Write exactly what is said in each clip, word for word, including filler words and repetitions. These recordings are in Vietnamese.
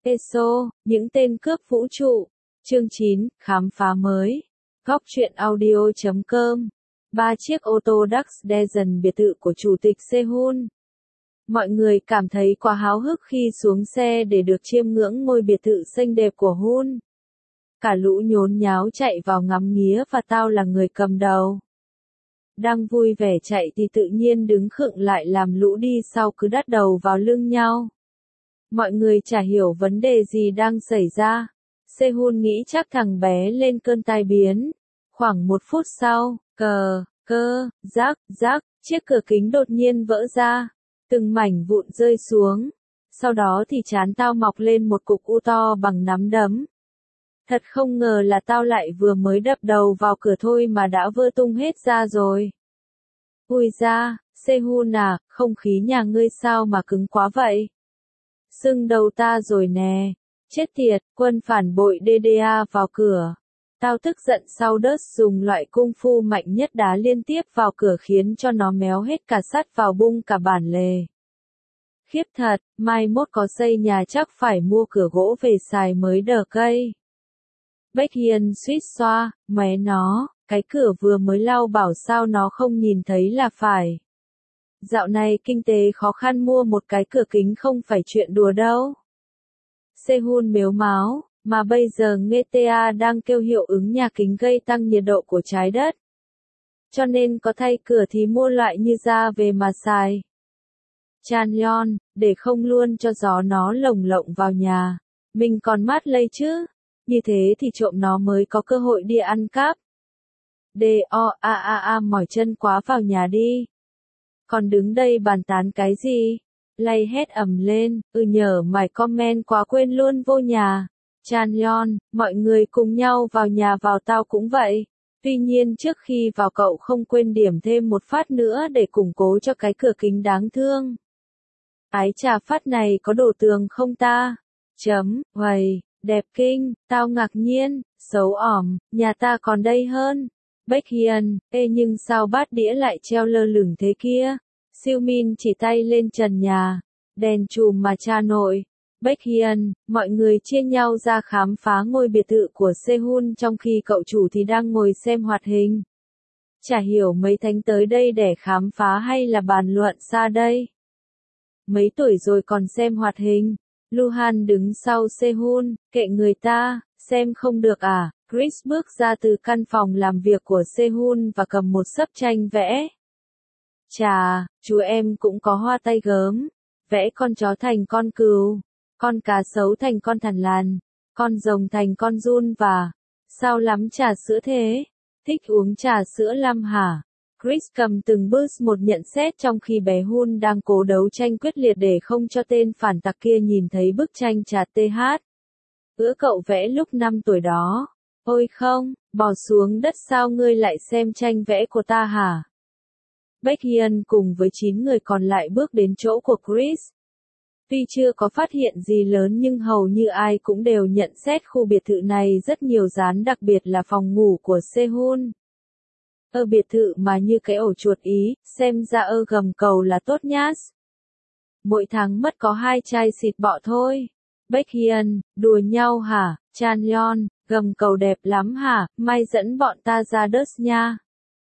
e ét o, những tên cướp vũ trụ. Chương chín, khám phá mới. Góc truyện audio chấm com. Ba chiếc ô tô Dux Dazen biệt thự của Chủ tịch Sehun. Mọi người cảm thấy quá háo hức khi xuống xe để được chiêm ngưỡng ngôi biệt thự xinh đẹp của Hun. Cả lũ nhốn nháo chạy vào ngắm nghía và tao là người cầm đầu. Đang vui vẻ chạy thì tự nhiên đứng khựng lại làm lũ đi sau cứ đắt đầu vào lưng nhau. Mọi người chả hiểu vấn đề gì đang xảy ra. Sehun nghĩ chắc thằng bé lên cơn tai biến. Khoảng một phút sau, cờ, cơ, rác, rác, chiếc cửa kính đột nhiên vỡ ra. Từng mảnh vụn rơi xuống. Sau đó thì trán tao mọc lên một cục u to bằng nắm đấm. Thật không ngờ là tao lại vừa mới đập đầu vào cửa thôi mà đã vỡ tung hết ra rồi. Ui da, Sehun à, không khí nhà ngươi sao mà cứng quá vậy? Sưng đầu ta rồi nè. Chết tiệt, quân phản bội đê đê a vào cửa. Tao tức giận sau đớt dùng loại cung phu mạnh nhất đá liên tiếp vào cửa khiến cho nó méo hết cả sắt vào bung cả bản lề. Khiếp thật, mai mốt có xây nhà chắc phải mua cửa gỗ về xài mới đỡ cây. Baekhyun suýt xoa, mé nó, cái cửa vừa mới lau bảo sao nó không nhìn thấy là phải. Dạo này kinh tế khó khăn mua một cái cửa kính không phải chuyện đùa đâu. Sehun mếu máo, mà bây giờ giê tê a đang kêu hiệu ứng nhà kính gây tăng nhiệt độ của trái đất. Cho nên có thay cửa thì mua loại như da về mà xài. Chanyeon, để không luôn cho gió nó lồng lộng vào nhà. Mình còn mát lây chứ. Như thế thì trộm nó mới có cơ hội đi ăn cắp. Đê o a a a mỏi chân quá vào nhà đi. Còn đứng đây bàn tán cái gì? Lay hét ầm lên, ừ nhờ mày comment quá quên luôn vô nhà. Chanyeon, mọi người cùng nhau vào nhà vào tao cũng vậy. Tuy nhiên trước khi vào cậu không quên điểm thêm một phát nữa để củng cố cho cái cửa kính đáng thương. Ái chà phát này có đổ tường không ta? Chấm, hoầy, đẹp kinh, tao ngạc nhiên, xấu ỏm, nhà ta còn đây hơn. Baekhyun, ê nhưng sao bát đĩa lại treo lơ lửng thế kia? Seomin chỉ tay lên trần nhà. Đèn chùm mà cha nội. Baekhyun, mọi người chia nhau ra khám phá ngôi biệt thự của Sehun trong khi cậu chủ thì đang ngồi xem hoạt hình. Chả hiểu mấy thánh tới đây để khám phá hay là bàn luận xa đây. Mấy tuổi rồi còn xem hoạt hình. Luhan đứng sau Sehun, kệ người ta, xem không được à. Chris bước ra từ căn phòng làm việc của Sehun và cầm một xấp tranh vẽ. Chà, chú em cũng có hoa tay gớm. Vẽ con chó thành con cừu, con cá sấu thành con thằn lằn, con rồng thành con giun và... Sao lắm trà sữa thế? Thích uống trà sữa lắm hả? Chris cầm từng boost một nhận xét trong khi bé Hun đang cố đấu tranh quyết liệt để không cho tên phản tặc kia nhìn thấy bức tranh trà tê hát. Ứa cậu vẽ lúc năm tuổi đó. Ôi không, bỏ xuống đất sao ngươi lại xem tranh vẽ của ta hả? Baekhyun cùng với chín người còn lại bước đến chỗ của Chris. Tuy chưa có phát hiện gì lớn nhưng hầu như ai cũng đều nhận xét khu biệt thự này rất nhiều dán, đặc biệt là phòng ngủ của Sehun. Ở biệt thự mà như cái ổ chuột Ý, xem ra ơ gầm cầu là tốt nhás. Mỗi tháng mất có hai chai xịt bọ thôi. Baekhyun, đùa nhau hả? Chanyeon, gầm cầu đẹp lắm hả? May dẫn bọn ta ra đớt nha.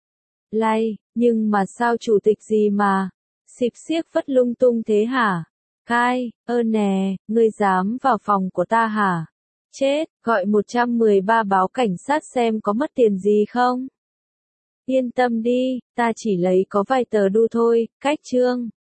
Lay, nhưng mà sao chủ tịch gì mà, xịp xiếc vất lung tung thế hả? Kai, ơ nè, ngươi dám vào phòng của ta hả? Chết, gọi một trăm mười ba báo cảnh sát xem có mất tiền gì không? Yên tâm đi, ta chỉ lấy có vài tờ đu thôi, cách chương.